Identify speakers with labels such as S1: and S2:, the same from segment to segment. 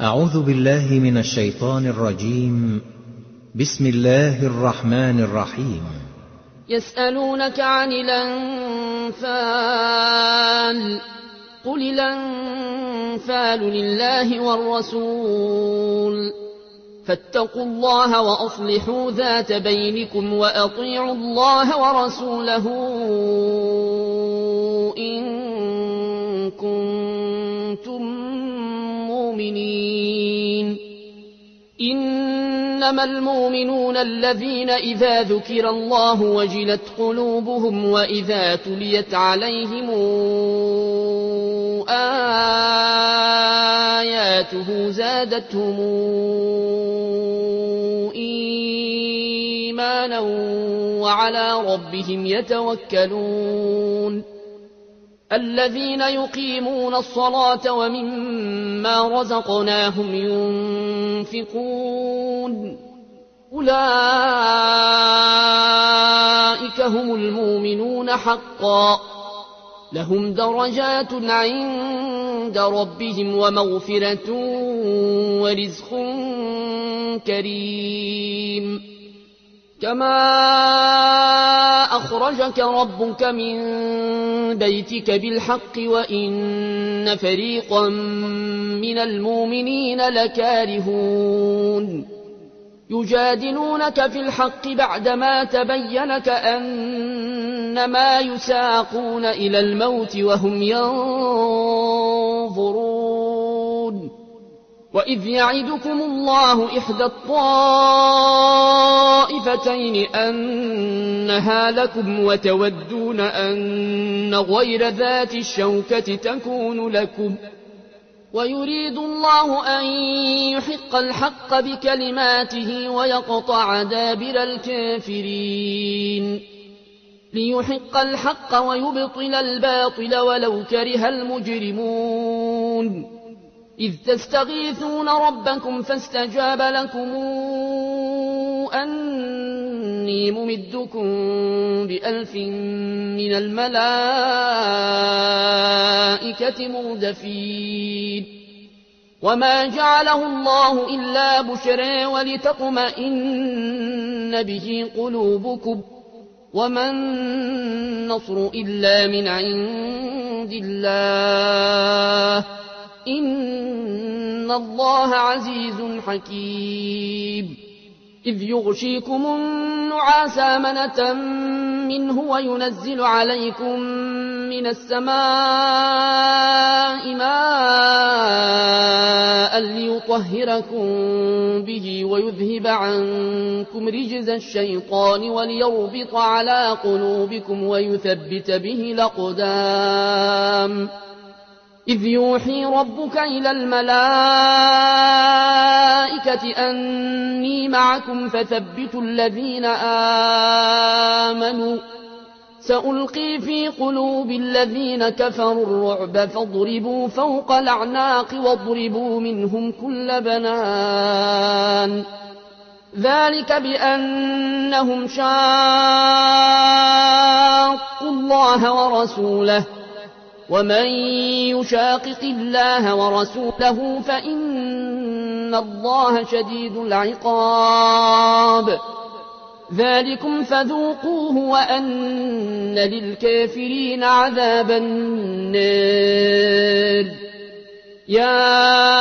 S1: أعوذ بالله من الشيطان الرجيم. بسم الله الرحمن الرحيم.
S2: يسألونك عن الأنفال قل الأنفال لله والرسول فاتقوا الله وأصلحوا ذات بينكم وأطيعوا الله ورسوله إن كنتم مؤمنين. إنما المؤمنون الذين إذا ذكر الله وجلت قلوبهم وإذا تليت عليهم آياته زادتهم إيمانا وعلى ربهم يتوكلون. الذين يقيمون الصلاة ومما رزقناهم ينفقون أولئك هم المؤمنون حقا لهم درجات عند ربهم ومغفرة ورزق كريم. كما أخرجك ربك من بيتك بالحق وإن فريقا من المؤمنين لكارهون. يجادلونك في الحق بعدما تبين كأنما يساقون إلى الموت وهم ينظرون. وإذ يعدكم الله إحدى الطائفتين أنها لكم وتودون أن غير ذات الشوكة تكون لكم ويريد الله أن يحق الحق بكلماته ويقطع دابر الكافرين ليحق الحق ويبطل الباطل ولو كره المجرمون. إذ تستغيثون ربكم فاستجاب لكم أني ممدكم ب1000 من الملائكة مردفين. وما جعله الله إلا بشرى ولتطمئن به قلوبكم وما النصر إلا من عند الله إن الله عزيز حكيم. إذ يغشيكم النعاس أمنة منه وينزل عليكم من السماء ماء ليطهركم به ويذهب عنكم رجز الشيطان وليربط على قلوبكم ويثبت به الأقدام. إذ يوحي ربك إلى الملائكة أني معكم فثبتوا الذين آمنوا سألقي في قلوب الذين كفروا الرعب فاضربوا فوق الأعناق واضربوا منهم كل بنان. ذلك بأنهم شاقوا الله ورسوله ومن يشاقق الله ورسوله فإن الله شديد العقاب. ذلكم فذوقوه وأن للكافرين عذاب النار. يا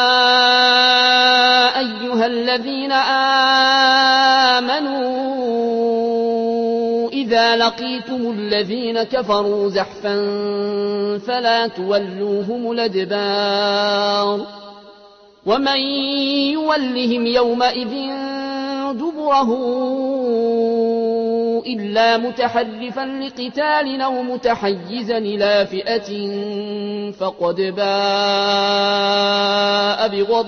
S2: أيها الذين آمنوا إذا لقيتم الذين كفروا زحفا فلا تولوهم الأدبار. ومن يولهم يومئذ دبره إلا متحرفا لقتال أو متحيزا إلى فئة فقد باء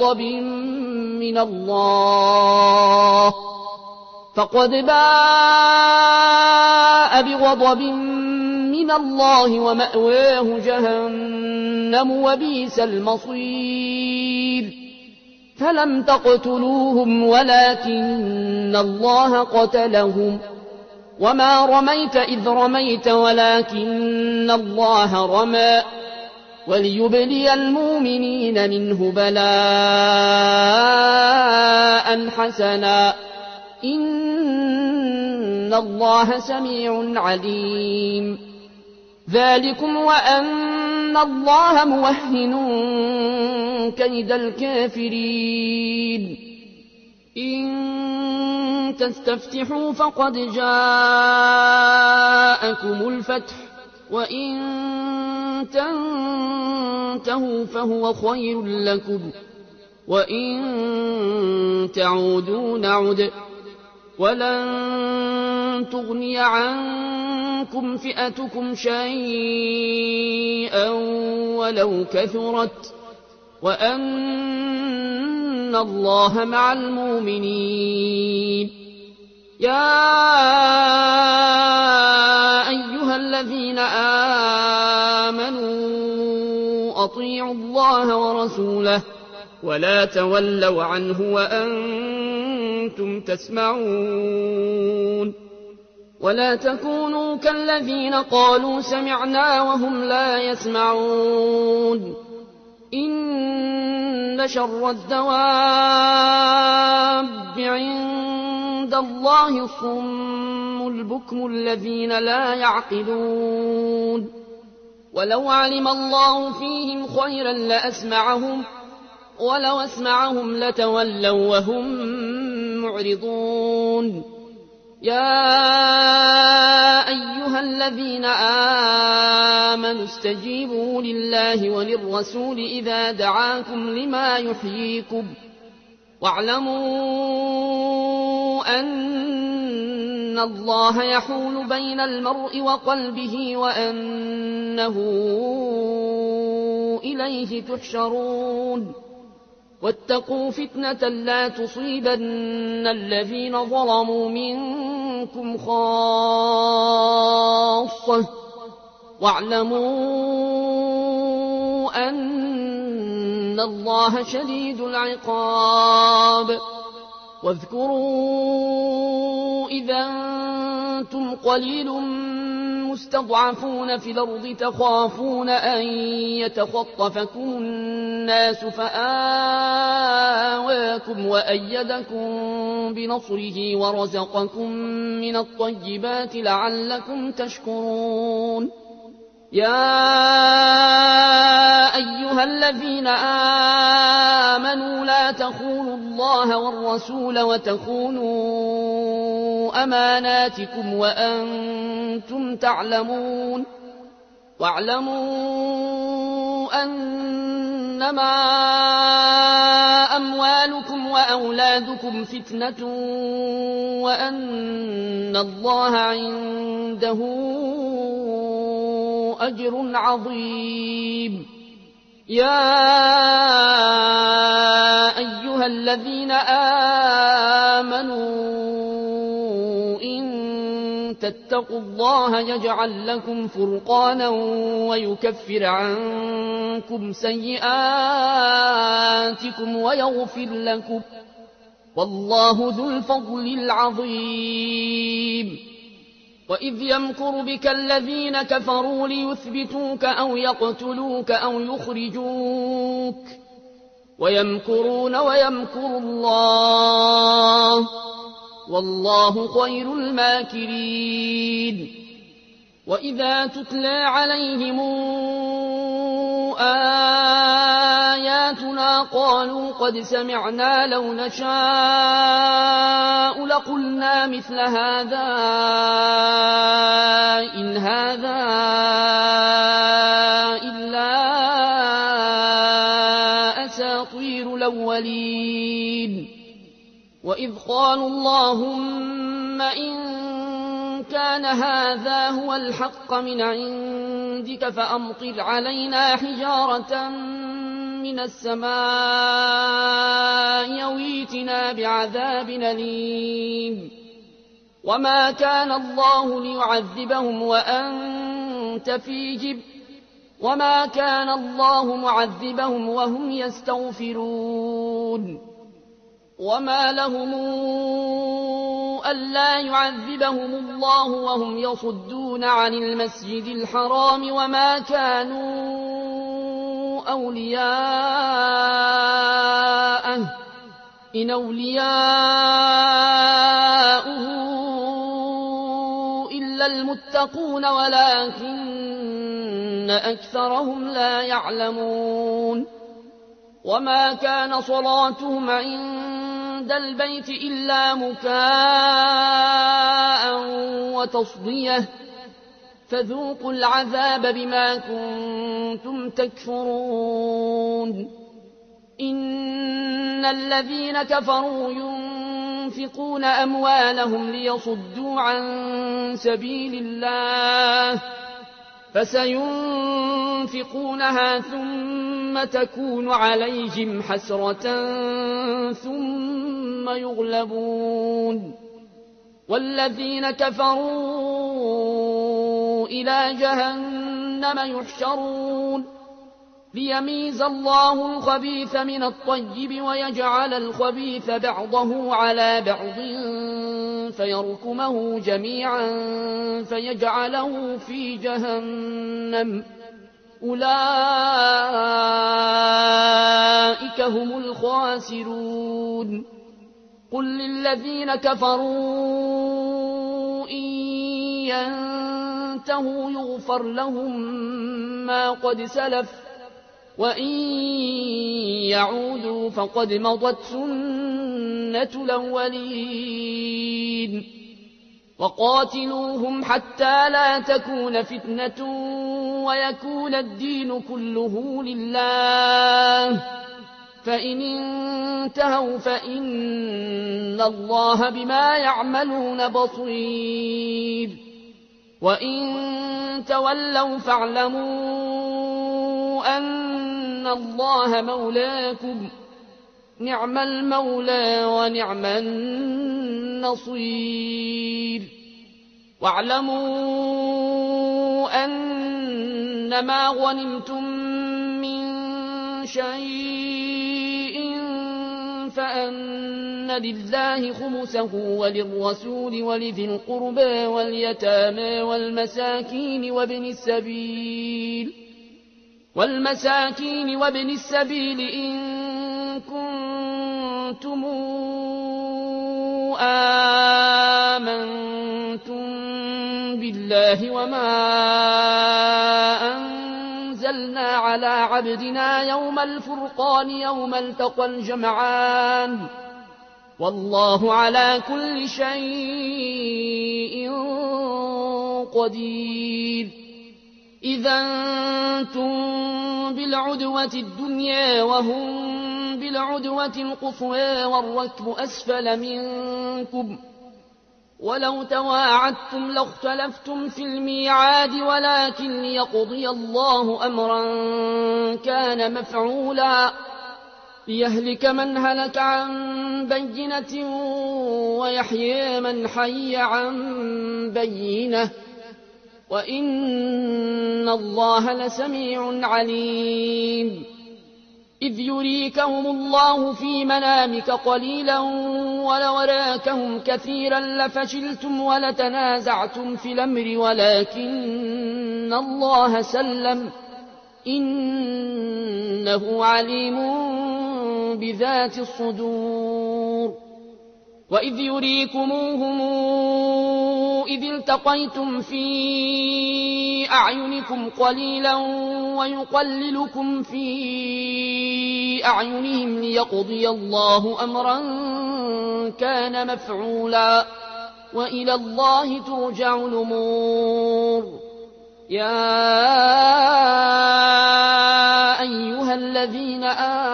S2: بغضب من الله ومأواه جهنم وبئس المصير. فلم تقتلوهم ولكن الله قتلهم وما رميت إذ رميت ولكن الله رمى وليبلي المؤمنين منه بلاء ثناء حسنا إن الله سميع عليم ذلكم وأن الله موهن كيد الكافرين إن تستفتحوا فقد جاءكم الفتح وإن تنتهوا فهو خير لكم وإن تعودوا نعد ولن تغني عنكم فئتكم شيئا ولو كثرت وأن الله مع المؤمنين يا أيها الذين آمنوا أطيعوا الله ورسوله ولا تولوا عنه وأنتم تسمعون ولا تكونوا كالذين قالوا سمعنا وهم لا يسمعون إن شر الدواب عند الله الصم البكم الذين لا يعقلون ولو علم الله فيهم خيرا لأسمعهم ولو أسمعهم لتولوا وهم معرضون يا أيها الذين آمنوا استجيبوا لله وللرسول إذا دعاكم لما يحييكم واعلموا أن الله يحول بين المرء وقلبه وأنه إليه تحشرون واتقوا فتنة لا تصيبن الذين ظلموا منكم خاصة واعلموا أن الله شديد العقاب واذكروا إذا أنتم قليل مستضعفون في الأرض تخافون أن يتخطفكم الناس فآواكم وأيدكم بنصره ورزقكم من الطيبات لعلكم تشكرون يا أيها الذين آمنوا لا تخونوا الله والرسول وتخونوا أماناتكم وأنتم تعلمون واعلموا أنما أموالكم وأولادكم فتنة وأن الله عنده أجر عظيم يا أيها الذين آمنوا إن تتقوا الله يجعل لكم فرقانا ويكفر عنكم سيئاتكم ويغفر لكم والله ذو الفضل العظيم وإذ يمكر بك الذين كفروا ليثبتوك أو يقتلوك أو يخرجوك ويمكرون ويمكر الله والله خير الماكرين وإذا تتلى عليهم آياتنا قالوا قد سمعنا لو نشاء لقلنا مثل هذا إن هذا إلا أساطير الأولين وإذ قالوا اللهم إن كان هذا هو الحق من عندك فأمطر علينا حجارة من السماء يويتنا بعذاب أليم وما كان الله ليعذبهم وأنت فيهم وما كان الله معذبهم وهم يستغفرون وما لهم ألا يعذبهم الله وهم يصدون عن المسجد الحرام وما كانوا أولياءه إن أولياؤه إلا المتقون ولكن أكثرهم لا يعلمون وما كان صلاتهم عند البيت إلا مكاء وتصدية فذوقوا العذاب بما كنتم تكفرون إن الذين كفروا ينفقون أموالهم ليصدوا عن سبيل الله فسينفقونها ثم تكون عليهم حسرة ثم يغلبون والذين كفروا إلى جهنم يحشرون ليميز الله الخبيث من الطيب ويجعل الخبيث بعضه على بعض فيركمه جميعا فيجعله في جهنم أولئك هم الخاسرون قل للذين كفروا إن ينتهوا يغفر لهم ما قد سلف وإن يعودوا فقد مضت سنة الأولين وقاتلوهم حتى لا تكون فتنة ويكون الدين كله لله فإن انتهوا فإن الله بما يعملون بصير وإن تولوا فاعلموا أن الله مولاكم نعم المولى ونعم النصير واعلموا أنما غنمتم من شيء فأن لله خمسه وللرسول ولذي القربى واليتامى والمساكين وابن السبيل إن كنتم آمنتم بالله وما أنزلنا على عبدنا يوم الفرقان يوم التقى الجمعان والله على كل شيء قدير إذا أنتم بالعدوة الدنيا وهم بالعدوة القصوى والركب أسفل منكم ولو تواعدتم لاختلفتم في الميعاد ولكن ليقضي الله أمرا كان مفعولا ليهلك من هلك عن بينة ويحيي من حي عن بينة وإن الله لسميع عليم إذ يريكهم الله في منامك قليلا ولو راكهم كثيرا لفشلتم ولتنازعتم في الأمر ولكن الله سلم إنه عليم بذات الصدور وإذ يريكموهم إذ التقيتم في أعينكم قليلا ويقللكم في أعينهم ليقضي الله أمرا كان مفعولا وإلى الله ترجع الأمور يا أيها الذين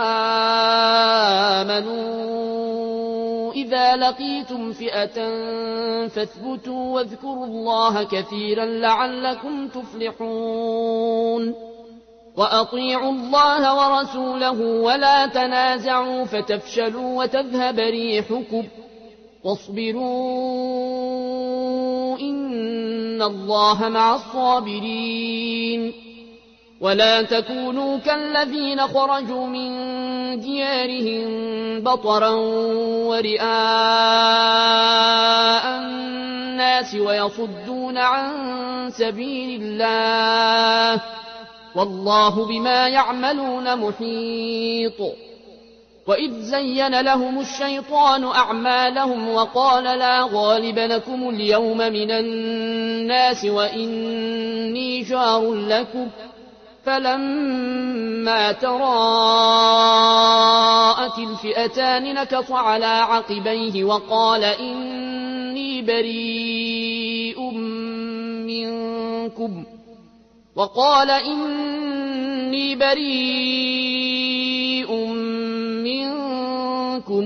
S2: آمنوا إذا لقيتم فئة فاثبتوا واذكروا الله كثيرا لعلكم تفلحون وأطيعوا الله ورسوله ولا تنازعوا فتفشلوا وتذهب ريحكم واصبروا إن الله مع الصابرين ولا تكونوا كالذين خرجوا من ديارهم بطرا ورئاء الناس ويصدون عن سبيل الله والله بما يعملون محيط وإذ زين لهم الشيطان أعمالهم وقال لا غالب لكم اليوم من الناس وإني جار لكم فلما تراءت الفئتان نكص على عقبيه وقال إني بريء منكم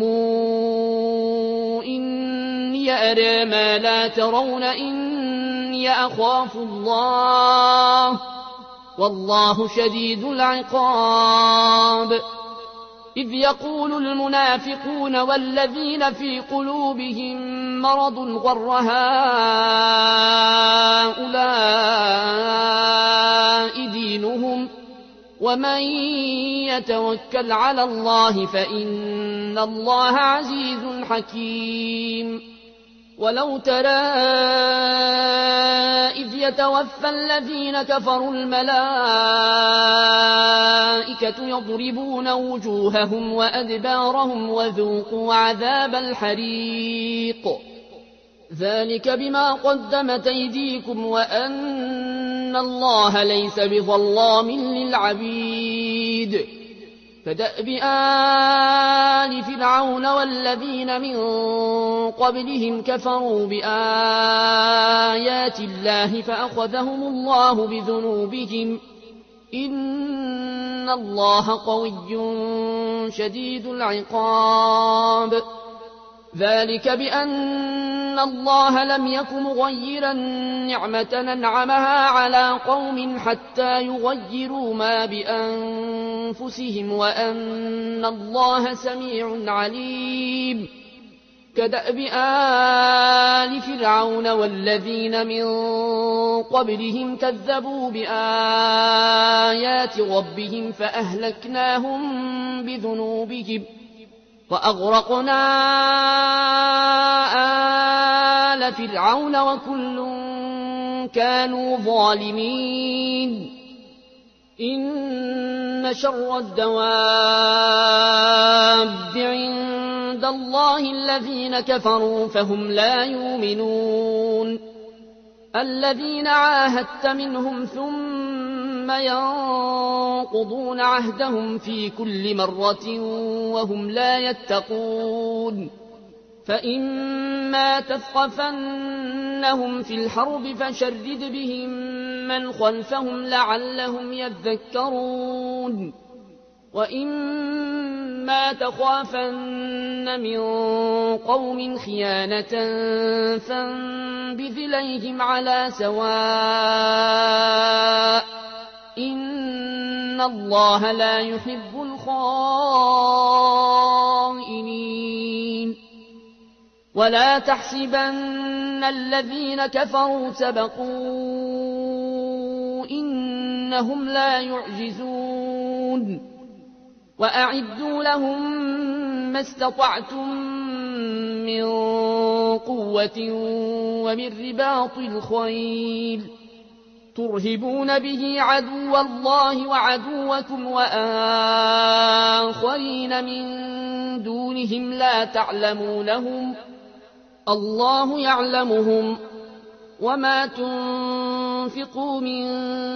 S2: إني أرى ما لا ترون إني أخاف الله والله شديد العقاب إذ يقول المنافقون والذين في قلوبهم مرض غر هؤلاء دينهم ومن يتوكل على الله فإن الله عزيز حكيم ولو ترى إذ يتوفى الذين كفروا الملائكة يضربون وجوههم وأدبارهم وذوقوا عذاب الحريق ذلك بما قدمت أيديكم وأن الله ليس بظلام للعبيد كدأب آل فرعون والذين من قبلهم كفروا بآيات الله فأخذهم الله بذنوبهم إن الله قوي شديد العقاب ذلك بأن الله لم يك مغيرا نعمة أنعمها على قوم حتى يغيروا ما بأنفسهم وأن الله سميع عليم كدأب آل فرعون والذين من قبلهم كذبوا بآيات ربهم فأهلكناهم بذنوبهم وأغرقنا آل فرعون وكل كانوا ظالمين إن شر الدواب عند الله الذين كفروا فهم لا يؤمنون الذين عاهدت منهم ثم ينقضون عهدهم في كل مرة وهم لا يتقون فإما تثقفنهم في الحرب فشرد بهم من خلفهم لعلهم يذكرون وإما تخافن من قوم خيانة فانبذ إليهم على سواء إن الله لا يحب الخائنين ولا تحسبن الذين كفروا سبقوا إنهم لا يعجزون وأعدوا لهم ما استطعتم من قوة ومن رباط الخيل ترهبون به عدو الله وعدوكم وآخرين من دونهم لا تعلمونهم الله يعلمهم وما تنفقوا من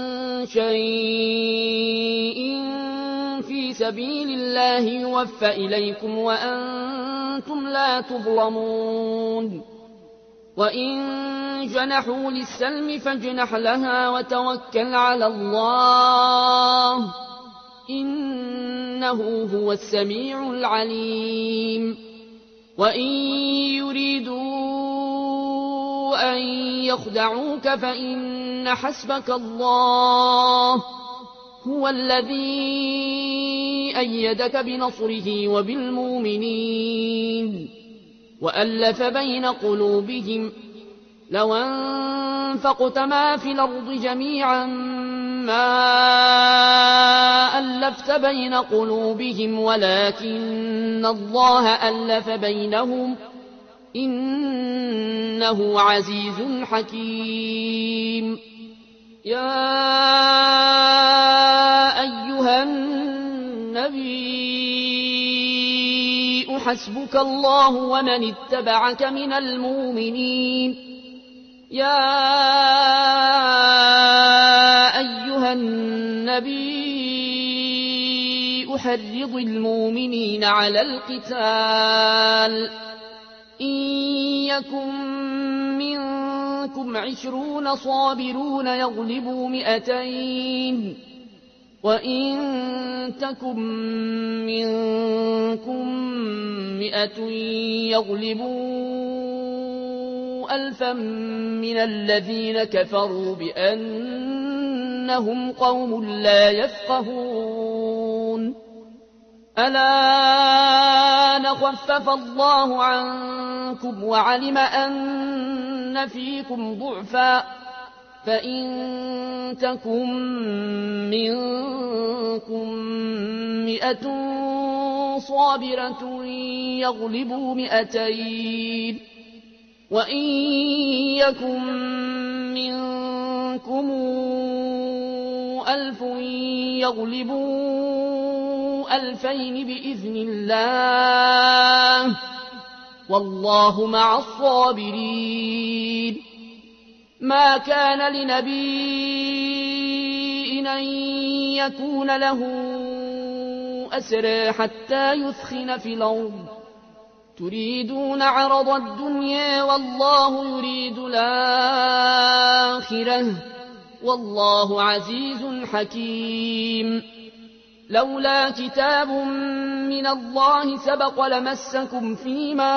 S2: شيء في سبيل الله يوفى إليكم وأنتم لا تظلمون وإن جنحوا للسلم فاجنح لها وتوكل على الله إنه هو السميع العليم وإن يريدوا أن يخدعوك فإن حسبك الله هو الذي أيدك بنصره وبالمؤمنين وألف بين قلوبهم لو أنفقت ما في الأرض جميعا ما ألفت بين قلوبهم ولكن الله ألف بينهم إنه عزيز حكيم يا أيها النبي حسبك الله ومن اتبعك من المؤمنين يا أيها النبي أحرض المؤمنين على القتال إن يكن منكم 20 صابرون يغلبوا 200 وإن تكن منكم 100 يغلبوا 1000 من الذين كفروا بأنهم قوم لا يفقهون الآن خفف الله عنكم وعلم أن فيكم ضعفا فإن تكن منكم 100 صابرة يغلبوا 200 وإن يكن منكم 1000 يغلبوا 2000 بإذن الله والله مع الصابرين ما كان لنبي أن يكون له أسرى حتى يثخن في الأرض تريدون عرض الدنيا والله يريد الآخرة والله عزيز حكيم لولا كتاب من الله سبق لمسكم فيما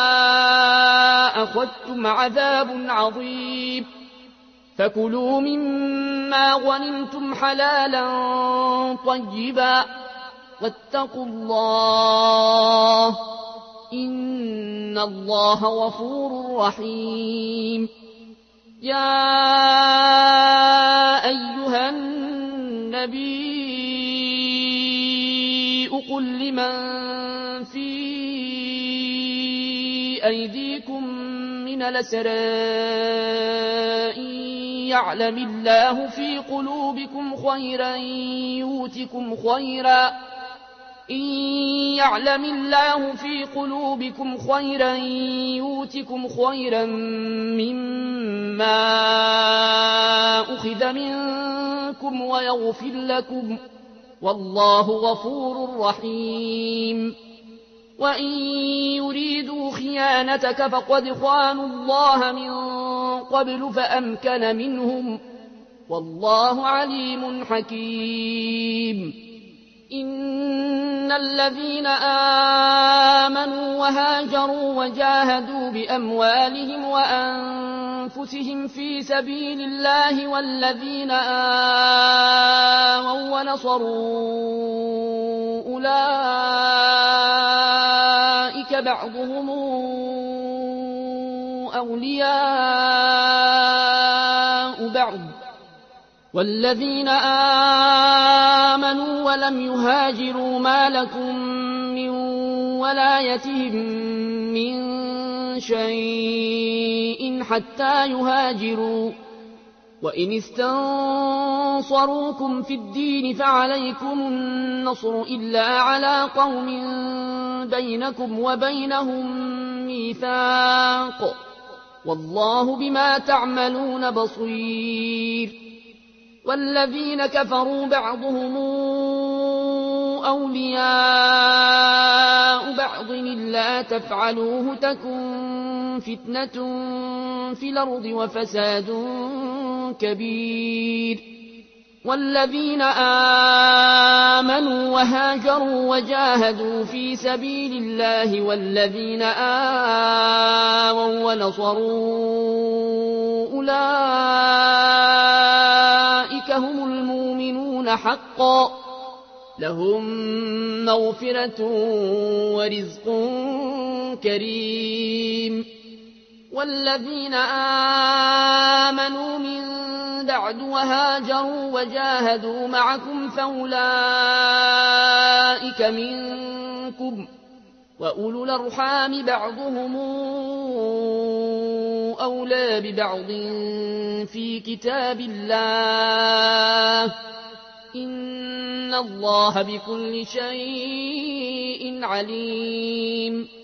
S2: أخذتم عذاب عظيم فكلوا مما غنمتم حلالا طيبا واتقوا الله إن الله غفور رحيم يا أيها النبي قل لمن في أيديكم من الأسرى إن يعلم الله في قلوبكم خيرا يؤتكم خيرا مما أخذ منكم ويغفر لكم والله غفور رحيم وإن يريدوا خيانتك فقد خانوا الله من قبل فأمكن منهم والله عليم حكيم إن الذين آمنوا وهاجروا وجاهدوا بأموالهم وأنفسهم في سبيل الله والذين آووا ونصروا أولئك بعضهم أولياء بعض والذين آمنوا ولم يهاجروا ما لكم من ولايتهم من شيء حتى يهاجروا وإن استنصروكم في الدين فعليكم النصر إلا على قوم بينكم وبينهم ميثاق والله بما تعملون بصير والذين كفروا بعضهم أولياء بعض إلا تفعلوه تكن فتنة في الأرض وفساد كبير والذين آمنوا وهاجروا وجاهدوا في سبيل الله والذين آووا ونصروا أولئك هم المؤمنون حقا لهم مغفرة ورزق كريم والذين آمنوا من بعد وهاجروا وجاهدوا معكم فأولئك منكم وأولو الأرحام بعضهم أولى ببعض في كتاب الله إن الله بكل شيء عليم